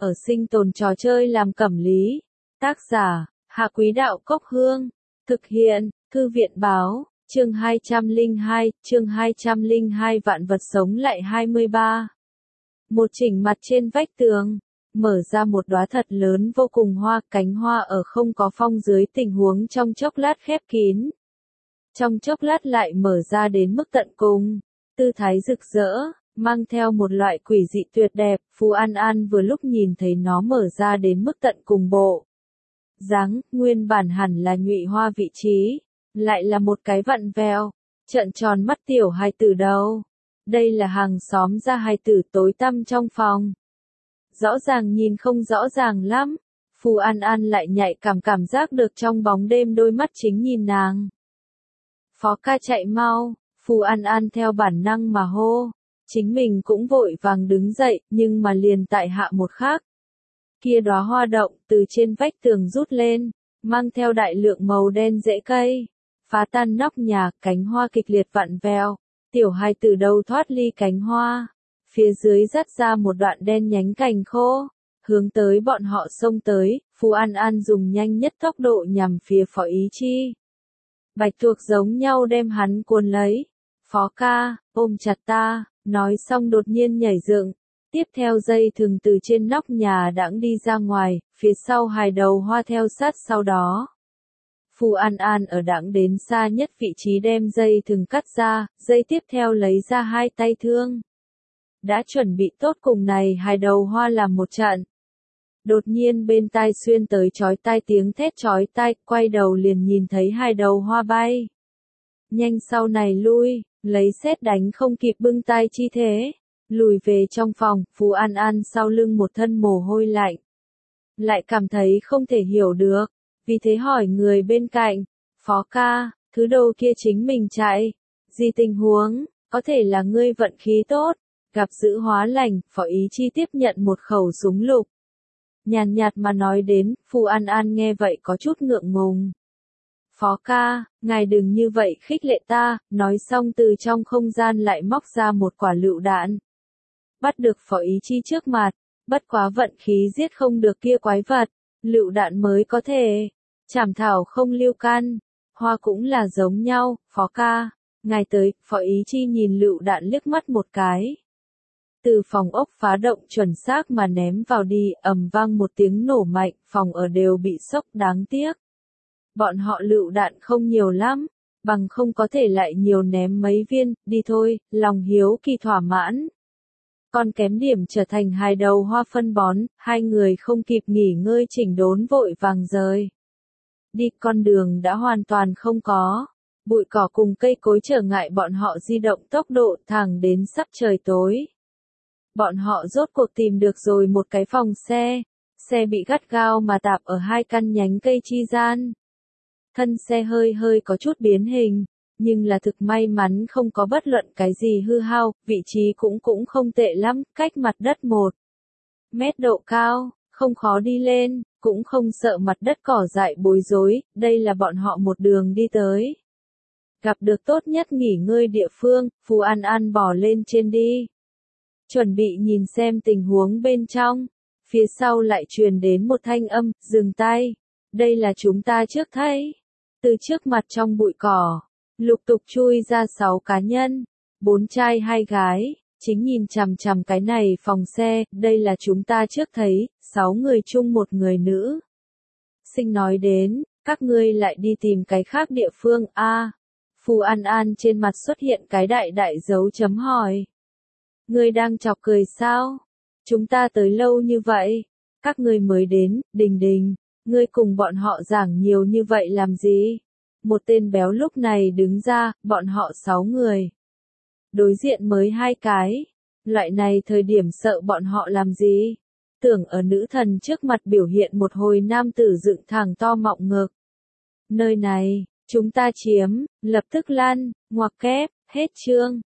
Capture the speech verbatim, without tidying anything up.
ở sinh tồn trò chơi làm cẩm lý. Tác giả, Hạ Quý Đạo Cốc Hương. Thực hiện, Thư viện Báo, chương hai trăm lẻ hai, chương hai trăm lẻ hai vạn vật sống lại hai mươi ba. Một chỉnh mặt trên vách tường, mở ra một đóa thật lớn vô cùng hoa, cánh hoa ở không có phong dưới tình huống trong chốc lát khép kín. Trong chốc lát lại mở ra đến mức tận cùng, tư thái rực rỡ, mang theo một loại quỷ dị tuyệt đẹp. Phù An An vừa lúc nhìn thấy nó mở ra đến mức tận cùng bộ dáng, nguyên bản hẳn là nhụy hoa vị trí, lại là một cái vặn vẹo, trợn tròn mắt tiểu hài tử đầu. Đây là hàng xóm ra hài tử tối tăm trong phòng. Rõ ràng nhìn không rõ ràng lắm, Phù An An lại nhạy cảm cảm giác được trong bóng đêm đôi mắt chính nhìn nàng. Phó ca chạy mau, Phù An An theo bản năng mà hô. Chính mình cũng vội vàng đứng dậy, nhưng mà liền tại hạ một khắc. Kia đóa hoa động từ trên vách tường rút lên, mang theo đại lượng màu đen rễ cây, phá tan nóc nhà, cánh hoa kịch liệt vặn vẹo. Tiểu hài từ đầu thoát ly cánh hoa, phía dưới dắt ra một đoạn đen nhánh cành khô, hướng tới bọn họ xông tới. Phù An An dùng nhanh nhất tốc độ nhằm phía Phó Ý Chi. Bạch tuộc giống nhau đem hắn cuốn lấy. Phó ca, ôm chặt ta, nói xong đột nhiên nhảy dựng. Tiếp theo dây thừng từ trên nóc nhà đãng đi ra ngoài, phía sau hài đầu hoa theo sát sau đó. Phù An An ở đãng đến xa nhất vị trí đem dây thừng cắt ra, dây tiếp theo lấy ra hai tay thương. Đã chuẩn bị tốt cùng này hài đầu hoa làm một trận. Đột nhiên bên tai xuyên tới chói tai tiếng thét chói tai, quay đầu liền nhìn thấy hai đầu hoa bay. Nhanh sau này lui, lấy sét đánh không kịp bưng tay chi thế. Lùi về trong phòng, Phù An An sau lưng một thân mồ hôi lạnh. Lại cảm thấy không thể hiểu được, vì thế hỏi người bên cạnh, Phó ca, thứ đồ kia chính mình chạy. Gì tình huống, có thể là ngươi vận khí tốt, gặp dữ hóa lành. Phó Ý Chi tiếp nhận một khẩu súng lục. Nhàn nhạt mà nói đến, Phù An An nghe vậy có chút ngượng ngùng. Phó ca, ngài đừng như vậy khích lệ ta, nói xong từ trong không gian lại móc ra một quả lựu đạn. Bắt được Phó Ý Chi trước mặt, bất quá vận khí giết không được kia quái vật, lựu đạn mới có thể. Chảm thảo không lưu căn, hoa cũng là giống nhau. Phó ca, ngài tới. Phó Ý Chi nhìn lựu đạn liếc mắt một cái. Từ phòng ốc phá động chuẩn xác mà ném vào đi, ầm vang một tiếng nổ mạnh, phòng ở đều bị sốc. Đáng tiếc. Bọn họ lựu đạn không nhiều lắm, bằng không có thể lại nhiều ném mấy viên. Đi thôi, lòng hiếu kỳ thỏa mãn. Còn kém điểm trở thành hài đầu hoa phân bón, hai người không kịp nghỉ ngơi chỉnh đốn vội vàng rời. Đi, con đường đã hoàn toàn không có. Bụi cỏ cùng cây cối trở ngại bọn họ di động tốc độ, thẳng đến sắp trời tối. Bọn họ rốt cuộc tìm được rồi một cái phòng xe. Xe bị gắt gao mà tạp ở hai căn nhánh cây chi gian. Thân xe hơi hơi có chút biến hình, nhưng là thực may mắn không có bất luận cái gì hư hao, vị trí cũng cũng không tệ lắm, cách mặt đất một mét độ cao, không khó đi lên, cũng không sợ mặt đất cỏ dại bối rối. Đây là bọn họ một đường đi tới. Gặp được tốt nhất nghỉ ngơi địa phương, Phù An An bỏ lên trên đi. Chuẩn bị nhìn xem tình huống bên trong, phía sau lại truyền đến một thanh âm, dừng tay. Đây là chúng ta trước thấy. Từ trước mặt trong bụi cỏ, lục tục chui ra sáu cá nhân, bốn trai hai gái, chính nhìn chằm chằm cái này phòng xe. Đây là chúng ta trước thấy, sáu người chung một người nữ. Sinh nói đến, các ngươi lại đi tìm cái khác địa phương a? À, Phù An An trên mặt xuất hiện cái đại đại dấu chấm hỏi. Ngươi đang chọc cười sao? Chúng ta tới lâu như vậy, các ngươi mới đến. Đình Đình, ngươi cùng bọn họ giảng nhiều như vậy làm gì? Một tên béo lúc này đứng ra. Bọn họ sáu người. Đối diện mới hai cái. Loại này thời điểm sợ bọn họ làm gì? Tưởng ở nữ thần trước mặt biểu hiện một hồi nam tử dựng thẳng to mọng ngực. Nơi này, chúng ta chiếm, lập tức lăn, ngoặc kép, hết chương.